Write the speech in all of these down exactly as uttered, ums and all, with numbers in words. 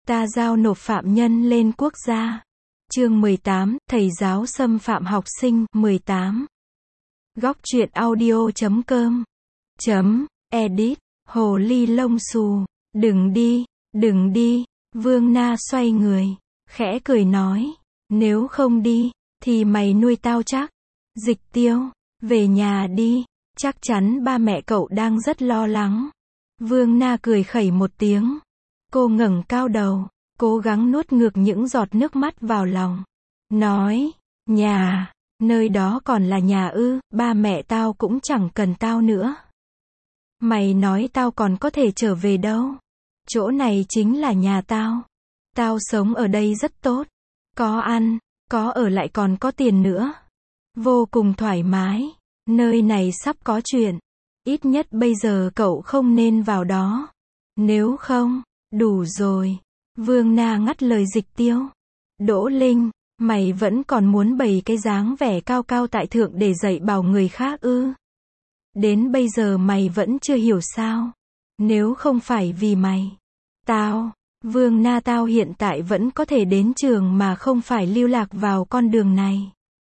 Ta giao nộp phạm nhân lên quốc gia. Chương mười tám, thầy giáo xâm phạm học sinh, mười tám. Góc truyện audio chấm com chấm edit, hồ ly lông xù, đừng đi, đừng đi, Vương Na xoay người, khẽ cười nói, nếu không đi, thì mày nuôi tao chắc. Dịch Tiêu, về nhà đi, chắc chắn ba mẹ cậu đang rất lo lắng. Vương Na cười khẩy một tiếng. Cô ngẩng cao đầu, cố gắng nuốt ngược những giọt nước mắt vào lòng. Nói, nhà, nơi đó còn là nhà ư, ba mẹ tao cũng chẳng cần tao nữa. Mày nói tao còn có thể trở về đâu. Chỗ này chính là nhà tao. Tao sống ở đây rất tốt. Có ăn, có ở lại còn có tiền nữa. Vô cùng thoải mái. Nơi này sắp có chuyện. Ít nhất bây giờ cậu không nên vào đó. Nếu không, đủ rồi. Vương Na ngắt lời Dịch Tiêu. Đỗ Linh, mày vẫn còn muốn bày cái dáng vẻ cao cao tại thượng để dạy bảo người khác ư? Đến bây giờ mày vẫn chưa hiểu sao? Nếu không phải vì mày, tao, Vương Na tao hiện tại vẫn có thể đến trường mà không phải lưu lạc vào con đường này.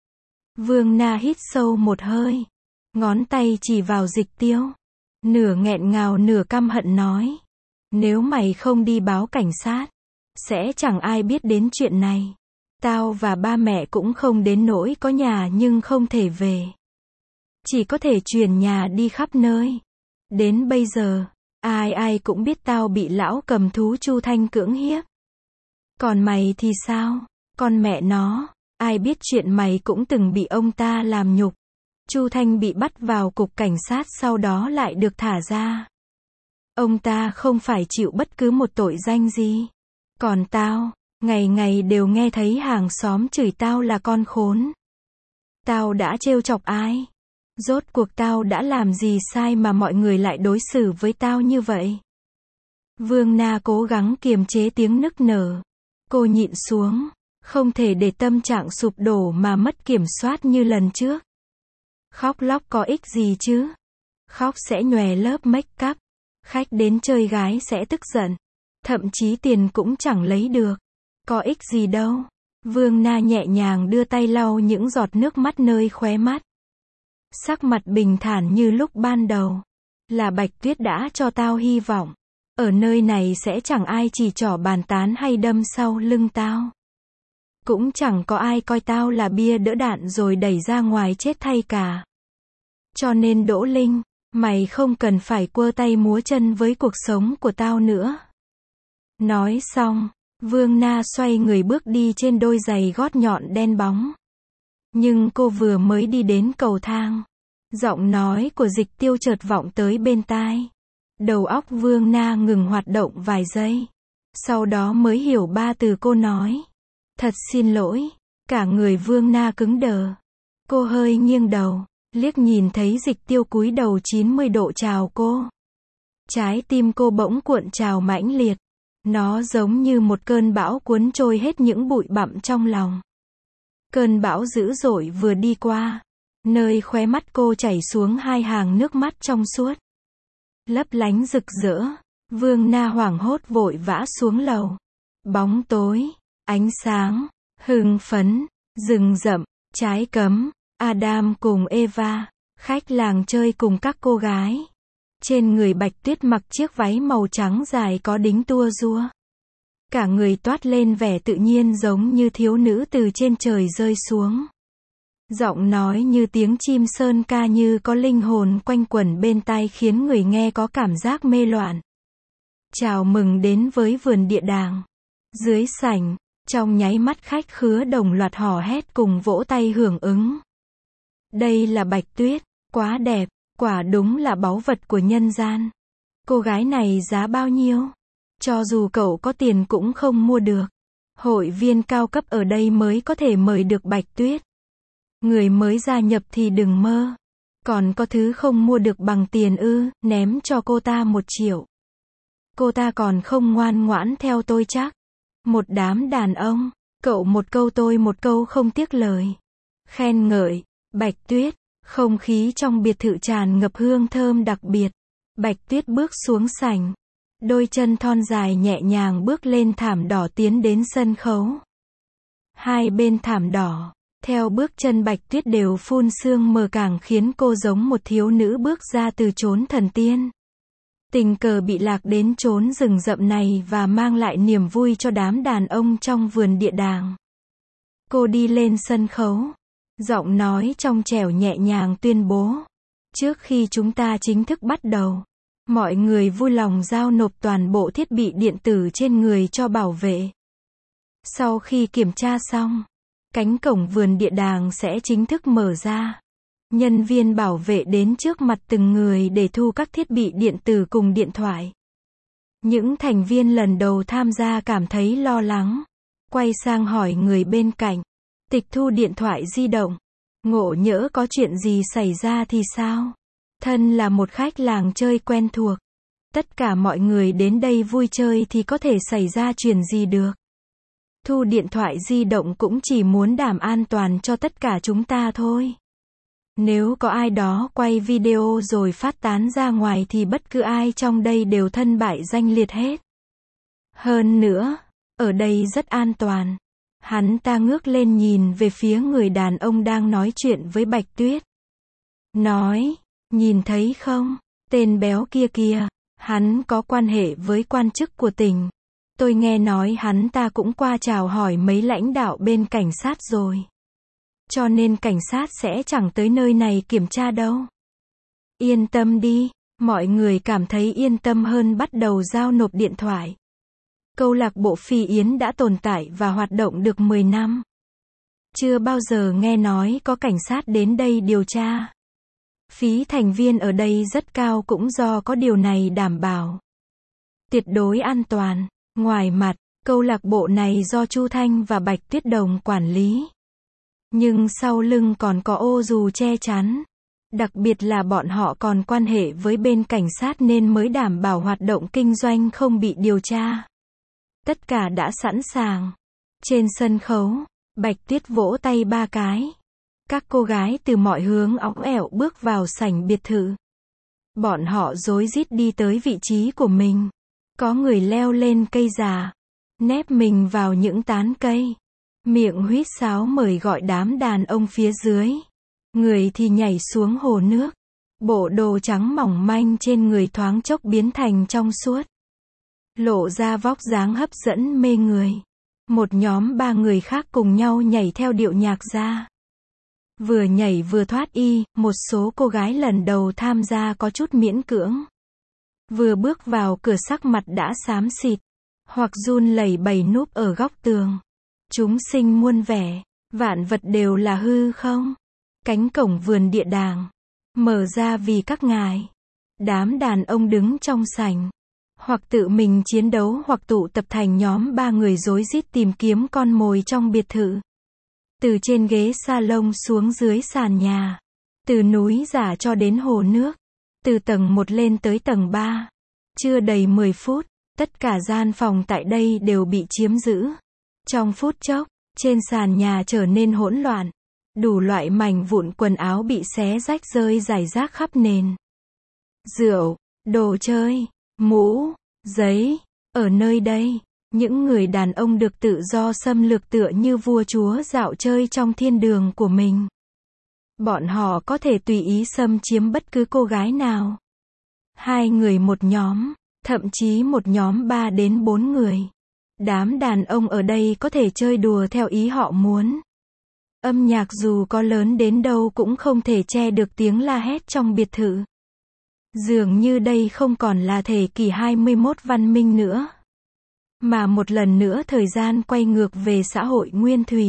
Vương Na hít sâu một hơi, ngón tay chỉ vào Dịch Tiêu, nửa nghẹn ngào nửa căm hận nói, nếu mày không đi báo cảnh sát, sẽ chẳng ai biết đến chuyện này. Tao và ba mẹ cũng không đến nỗi có nhà nhưng không thể về. Chỉ có thể chuyển nhà đi khắp nơi. Đến bây giờ, ai ai cũng biết tao bị lão cầm thú Chu Thanh cưỡng hiếp. Còn mày thì sao? Con mẹ nó, ai biết chuyện mày cũng từng bị ông ta làm nhục. Chu Thanh bị bắt vào cục cảnh sát sau đó lại được thả ra. Ông ta không phải chịu bất cứ một tội danh gì. Còn tao, ngày ngày đều nghe thấy hàng xóm chửi tao là con khốn. Tao đã trêu chọc ai? Rốt cuộc tao đã làm gì sai mà mọi người lại đối xử với tao như vậy? Vương Na cố gắng kiềm chế tiếng nức nở. Cô nhịn xuống, không thể để tâm trạng sụp đổ mà mất kiểm soát như lần trước. Khóc lóc có ích gì chứ? Khóc sẽ nhòe lớp make up. Khách đến chơi gái sẽ tức giận. Thậm chí tiền cũng chẳng lấy được. Có ích gì đâu. Vương Na nhẹ nhàng đưa tay lau những giọt nước mắt nơi khóe mắt. Sắc mặt bình thản như lúc ban đầu. Là Bạch Tuyết đã cho tao hy vọng. Ở nơi này sẽ chẳng ai chỉ trỏ bàn tán hay đâm sau lưng tao. Cũng chẳng có ai coi tao là bia đỡ đạn rồi đẩy ra ngoài chết thay cả. Cho nên Đỗ Linh, mày không cần phải quơ tay múa chân với cuộc sống của tao nữa. Nói xong, Vương Na xoay người bước đi trên đôi giày gót nhọn đen bóng. Nhưng cô vừa mới đi đến cầu thang, giọng nói của Dịch Tiêu chợt vọng tới bên tai. Đầu óc Vương Na ngừng hoạt động vài giây. Sau đó mới hiểu ba từ cô nói. Thật xin lỗi. Cả người Vương Na cứng đờ. Cô hơi nghiêng đầu, liếc nhìn thấy Dịch Tiêu cúi đầu chín mươi độ chào cô. Trái tim cô bỗng cuộn trào mãnh liệt. Nó giống như một cơn bão cuốn trôi hết những bụi bặm trong lòng. Cơn bão dữ dội vừa đi qua, nơi khóe mắt cô chảy xuống hai hàng nước mắt trong suốt, lấp lánh rực rỡ. Vương Na hoảng hốt vội vã xuống lầu. Bóng tối, ánh sáng, hưng phấn, rừng rậm, trái cấm, Adam cùng Eva, khách làng chơi cùng các cô gái. Trên người Bạch Tuyết mặc chiếc váy màu trắng dài có đính tua rua. Cả người toát lên vẻ tự nhiên giống như thiếu nữ từ trên trời rơi xuống. Giọng nói như tiếng chim sơn ca như có linh hồn quanh quẩn bên tai khiến người nghe có cảm giác mê loạn. Chào mừng đến với vườn địa đàng. Dưới sảnh, trong nháy mắt khách khứa đồng loạt hò hét cùng vỗ tay hưởng ứng. Đây là Bạch Tuyết, quá đẹp, quả đúng là báu vật của nhân gian. Cô gái này giá bao nhiêu? Cho dù cậu có tiền cũng không mua được. Hội viên cao cấp ở đây mới có thể mời được Bạch Tuyết. Người mới gia nhập thì đừng mơ. Còn có thứ không mua được bằng tiền ư, ném cho cô ta một triệu. Cô ta còn không ngoan ngoãn theo tôi chắc. Một đám đàn ông, cậu một câu tôi một câu không tiếc lời. Khen ngợi, Bạch Tuyết, không khí trong biệt thự tràn ngập hương thơm đặc biệt. Bạch Tuyết bước xuống sảnh. Đôi chân thon dài nhẹ nhàng bước lên thảm đỏ tiến đến sân khấu. Hai bên thảm đỏ, theo bước chân Bạch Tuyết đều phun sương mờ càng khiến cô giống một thiếu nữ bước ra từ chốn thần tiên. Tình cờ bị lạc đến chốn rừng rậm này và mang lại niềm vui cho đám đàn ông trong vườn địa đàng. Cô đi lên sân khấu, giọng nói trong trẻo nhẹ nhàng tuyên bố. Trước khi chúng ta chính thức bắt đầu, mọi người vui lòng giao nộp toàn bộ thiết bị điện tử trên người cho bảo vệ. Sau khi kiểm tra xong, cánh cổng vườn địa đàng sẽ chính thức mở ra. Nhân viên bảo vệ đến trước mặt từng người để thu các thiết bị điện tử cùng điện thoại. Những thành viên lần đầu tham gia cảm thấy lo lắng. Quay sang hỏi người bên cạnh. Tịch thu điện thoại di động. Ngộ nhỡ có chuyện gì xảy ra thì sao? Thân là một khách làng chơi quen thuộc. Tất cả mọi người đến đây vui chơi thì có thể xảy ra chuyện gì được. Thu điện thoại di động cũng chỉ muốn đảm an toàn cho tất cả chúng ta thôi. Nếu có ai đó quay video rồi phát tán ra ngoài thì bất cứ ai trong đây đều thân bại danh liệt hết. Hơn nữa, ở đây rất an toàn. Hắn ta ngước lên nhìn về phía người đàn ông đang nói chuyện với Bạch Tuyết. Nói, nhìn thấy không, tên béo kia kìa, hắn có quan hệ với quan chức của tỉnh. Tôi nghe nói hắn ta cũng qua chào hỏi mấy lãnh đạo bên cảnh sát rồi. Cho nên cảnh sát sẽ chẳng tới nơi này kiểm tra đâu. Yên tâm đi, mọi người cảm thấy yên tâm hơn bắt đầu giao nộp điện thoại. Câu lạc bộ Phi Yến đã tồn tại và hoạt động được mười năm. Chưa bao giờ nghe nói có cảnh sát đến đây điều tra. Phí thành viên ở đây rất cao cũng do có điều này đảm bảo. Tuyệt đối an toàn. Ngoài mặt, câu lạc bộ này do Chu Thanh và Bạch Tuyết Đồng quản lý. Nhưng sau lưng còn có ô dù che chắn. Đặc biệt là bọn họ còn quan hệ với bên cảnh sát nên mới đảm bảo hoạt động kinh doanh không bị điều tra. Tất cả đã sẵn sàng. Trên sân khấu, Bạch Tuyết vỗ tay ba cái. Các cô gái từ mọi hướng óng ẻo bước vào sảnh biệt thự. Bọn họ rối rít đi tới vị trí của mình. Có người leo lên cây già, nép mình vào những tán cây. Miệng huýt sáo mời gọi đám đàn ông phía dưới. Người thì nhảy xuống hồ nước. Bộ đồ trắng mỏng manh trên người thoáng chốc biến thành trong suốt. Lộ ra vóc dáng hấp dẫn mê người. Một nhóm ba người khác cùng nhau nhảy theo điệu nhạc ra. Vừa nhảy vừa thoát y, một số cô gái lần đầu tham gia có chút miễn cưỡng. Vừa bước vào cửa sắc mặt đã xám xịt, hoặc run lẩy bẩy núp ở góc tường. Chúng sinh muôn vẻ, vạn vật đều là hư không. Cánh cổng vườn địa đàng mở ra vì các ngài. Đám đàn ông đứng trong sảnh, hoặc tự mình chiến đấu hoặc tụ tập thành nhóm ba người rối rít tìm kiếm con mồi trong biệt thự. Từ trên ghế salon xuống dưới sàn nhà, từ núi giả cho đến hồ nước, từ tầng một lên tới tầng ba. Chưa đầy mười phút, tất cả gian phòng tại đây đều bị chiếm giữ. Trong phút chốc, trên sàn nhà trở nên hỗn loạn. Đủ loại mảnh vụn quần áo bị xé rách rơi rải rác khắp nền. Rượu, đồ chơi, mũ, giấy. Ở nơi đây, những người đàn ông được tự do xâm lược tựa như vua chúa dạo chơi trong thiên đường của mình. Bọn họ có thể tùy ý xâm chiếm bất cứ cô gái nào. Hai người một nhóm, thậm chí một nhóm ba đến bốn người. Đám đàn ông ở đây có thể chơi đùa theo ý họ muốn. Âm nhạc dù có lớn đến đâu cũng không thể che được tiếng la hét trong biệt thự. Dường như đây không còn là thế kỷ hai mươi mốt văn minh nữa, mà một lần nữa thời gian quay ngược về xã hội nguyên thủy.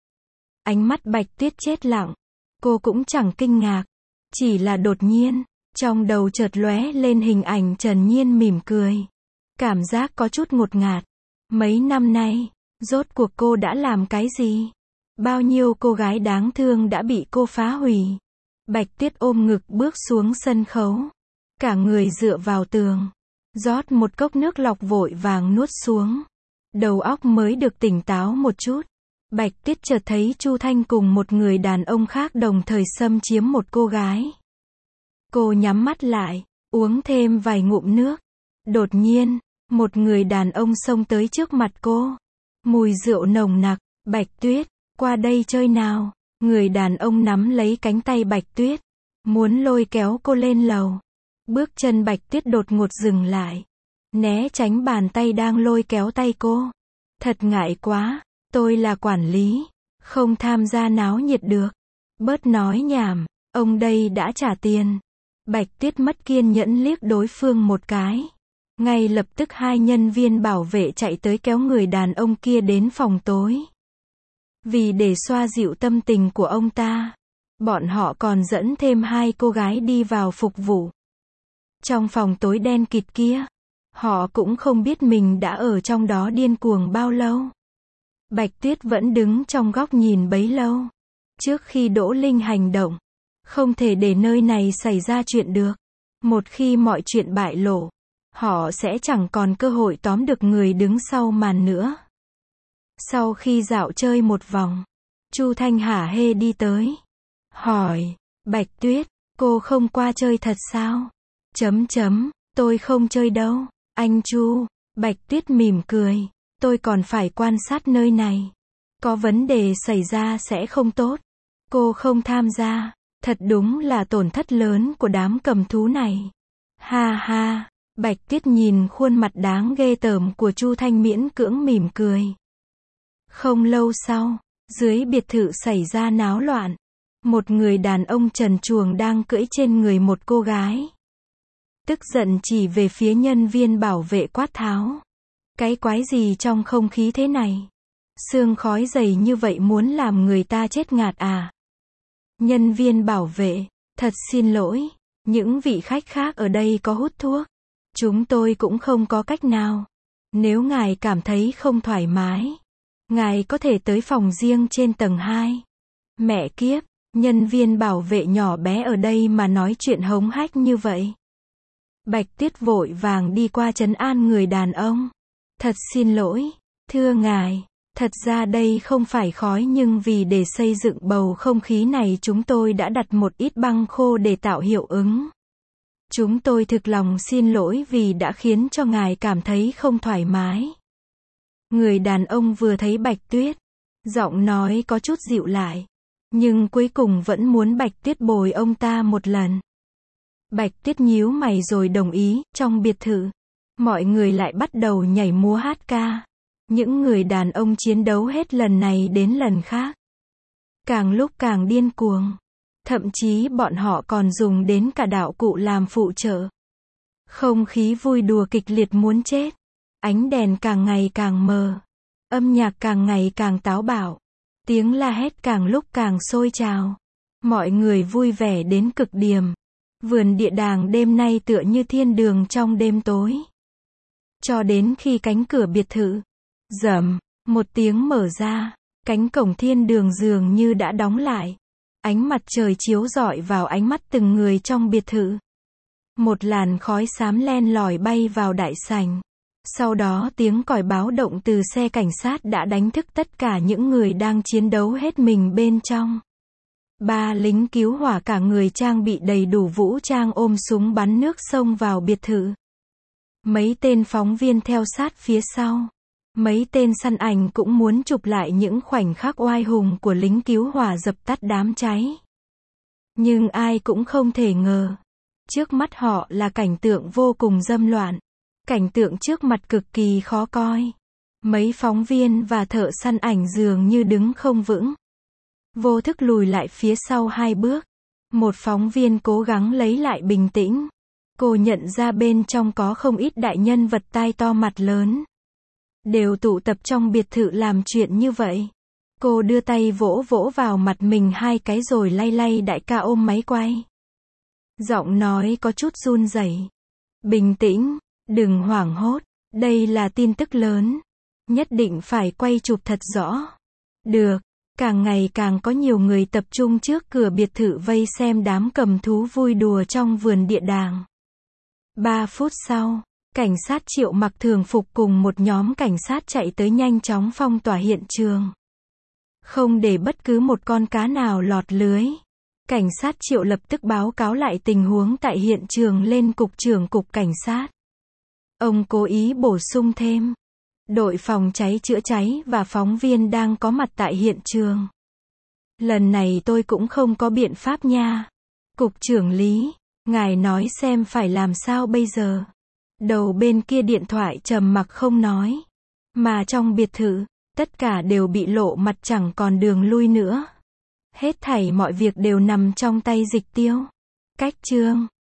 Ánh mắt Bạch Tuyết chết lặng. Cô cũng chẳng kinh ngạc. Chỉ là đột nhiên, trong đầu chợt lóe lên hình ảnh Trần Nhiên mỉm cười. Cảm giác có chút ngột ngạt. Mấy năm nay, rốt cuộc cô đã làm cái gì? Bao nhiêu cô gái đáng thương đã bị cô phá hủy. Bạch Tuyết ôm ngực bước xuống sân khấu. Cả người dựa vào tường. Rót một cốc nước lọc vội vàng nuốt xuống. Đầu óc mới được tỉnh táo một chút. Bạch Tuyết chợt thấy Chu Thanh cùng một người đàn ông khác đồng thời xâm chiếm một cô gái. Cô nhắm mắt lại, uống thêm vài ngụm nước. Đột nhiên, Một người đàn ông xông tới trước mặt cô. Mùi rượu nồng nặc. Bạch Tuyết, qua đây chơi nào. Người đàn ông nắm lấy cánh tay Bạch Tuyết, muốn lôi kéo cô lên lầu. Bước chân Bạch Tuyết đột ngột dừng lại, né tránh bàn tay đang lôi kéo tay cô. Thật ngại quá, tôi là quản lý, không tham gia náo nhiệt được. Bớt nói nhảm, ông đây đã trả tiền. Bạch Tuyết mất kiên nhẫn liếc đối phương một cái. Ngay lập tức hai nhân viên bảo vệ chạy tới kéo người đàn ông kia đến phòng tối. Vì để xoa dịu tâm tình của ông ta, bọn họ còn dẫn thêm hai cô gái đi vào phục vụ. Trong phòng tối đen kịt kia, họ cũng không biết mình đã ở trong đó điên cuồng bao lâu. Bạch Tuyết vẫn đứng trong góc nhìn bấy lâu. Trước khi Đỗ Linh hành động, không thể để nơi này xảy ra chuyện được. Một khi mọi chuyện bại lộ, họ sẽ chẳng còn cơ hội tóm được người đứng sau màn nữa. Sau khi dạo chơi một vòng, Chu Thanh hả hê đi tới. Hỏi, Bạch Tuyết, cô không qua chơi thật sao? Chấm chấm, tôi không chơi đâu, anh Chu. Bạch Tuyết mỉm cười, tôi còn phải quan sát nơi này. Có vấn đề xảy ra sẽ không tốt. Cô không tham gia, thật đúng là tổn thất lớn của đám cầm thú này. Ha ha, Bạch Tuyết nhìn khuôn mặt đáng ghê tởm của Chu Thanh miễn cưỡng mỉm cười. Không lâu sau, dưới biệt thự xảy ra náo loạn. Một người đàn ông trần truồng đang cưỡi trên người một cô gái. Tức giận chỉ về phía nhân viên bảo vệ quát tháo. Cái quái gì trong không khí thế này? Sương khói dày như vậy muốn làm người ta chết ngạt à? Nhân viên bảo vệ, thật xin lỗi, những vị khách khác ở đây có hút thuốc. Chúng tôi cũng không có cách nào. Nếu ngài cảm thấy không thoải mái, ngài có thể tới phòng riêng trên tầng hai. Mẹ kiếp, nhân viên bảo vệ nhỏ bé ở đây mà nói chuyện hống hách như vậy. Bạch Tuyết vội vàng đi qua trấn an người đàn ông. Thật xin lỗi, thưa ngài, thật ra đây không phải khói nhưng vì để xây dựng bầu không khí này chúng tôi đã đặt một ít băng khô để tạo hiệu ứng. Chúng tôi thực lòng xin lỗi vì đã khiến cho ngài cảm thấy không thoải mái. Người đàn ông vừa thấy Bạch Tuyết, giọng nói có chút dịu lại, nhưng cuối cùng vẫn muốn Bạch Tuyết bồi ông ta một lần. Bạch Tuyết nhíu mày rồi đồng ý. Trong biệt thự, mọi người lại bắt đầu nhảy múa hát ca. Những người đàn ông chiến đấu hết lần này đến lần khác, càng lúc càng điên cuồng. Thậm chí bọn họ còn dùng đến cả đạo cụ làm phụ trợ. Không khí vui đùa kịch liệt muốn chết. Ánh đèn càng ngày càng mờ. Âm nhạc càng ngày càng táo bạo. Tiếng la hét càng lúc càng sôi trào. Mọi người vui vẻ đến cực điểm. Vườn địa đàng đêm nay tựa như thiên đường trong đêm tối. Cho đến khi cánh cửa biệt thự, rầm, một tiếng mở ra, cánh cổng thiên đường dường như đã đóng lại. Ánh mặt trời chiếu rọi vào ánh mắt từng người trong biệt thự. Một làn khói xám len lỏi bay vào đại sảnh. Sau đó tiếng còi báo động từ xe cảnh sát đã đánh thức tất cả những người đang chiến đấu hết mình bên trong. Ba lính cứu hỏa cả người trang bị đầy đủ vũ trang ôm súng bắn nước xông vào biệt thự. Mấy tên phóng viên theo sát phía sau. Mấy tên săn ảnh cũng muốn chụp lại những khoảnh khắc oai hùng của lính cứu hỏa dập tắt đám cháy. Nhưng ai cũng không thể ngờ. Trước mắt họ là cảnh tượng vô cùng dâm loạn. Cảnh tượng trước mặt cực kỳ khó coi. Mấy phóng viên và thợ săn ảnh dường như đứng không vững. Vô thức lùi lại phía sau hai bước. Một phóng viên cố gắng lấy lại bình tĩnh. Cô nhận ra bên trong có không ít đại nhân vật tai to mặt lớn. Đều tụ tập trong biệt thự làm chuyện như vậy. Cô đưa tay vỗ vỗ vào mặt mình hai cái rồi lay lay đại ca ôm máy quay. Giọng nói có chút run rẩy. Bình tĩnh, đừng hoảng hốt, đây là tin tức lớn. Nhất định phải quay chụp thật rõ. Được, càng ngày càng có nhiều người tập trung trước cửa biệt thự vây xem đám cầm thú vui đùa trong vườn địa đàng. Ba phút sau, cảnh sát Triệu mặc thường phục cùng một nhóm cảnh sát chạy tới nhanh chóng phong tỏa hiện trường. Không để bất cứ một con cá nào lọt lưới. Cảnh sát Triệu lập tức báo cáo lại tình huống tại hiện trường lên cục trưởng cục cảnh sát. Ông cố ý bổ sung thêm. Đội phòng cháy chữa cháy và phóng viên đang có mặt tại hiện trường. Lần này tôi cũng không có biện pháp nha. Cục trưởng Lý, ngài nói xem phải làm sao bây giờ. Đầu bên kia điện thoại trầm mặc không nói. Mà trong biệt thự, tất cả đều bị lộ mặt chẳng còn đường lui nữa. Hết thảy mọi việc đều nằm trong tay Dịch Tiêu. Cách chương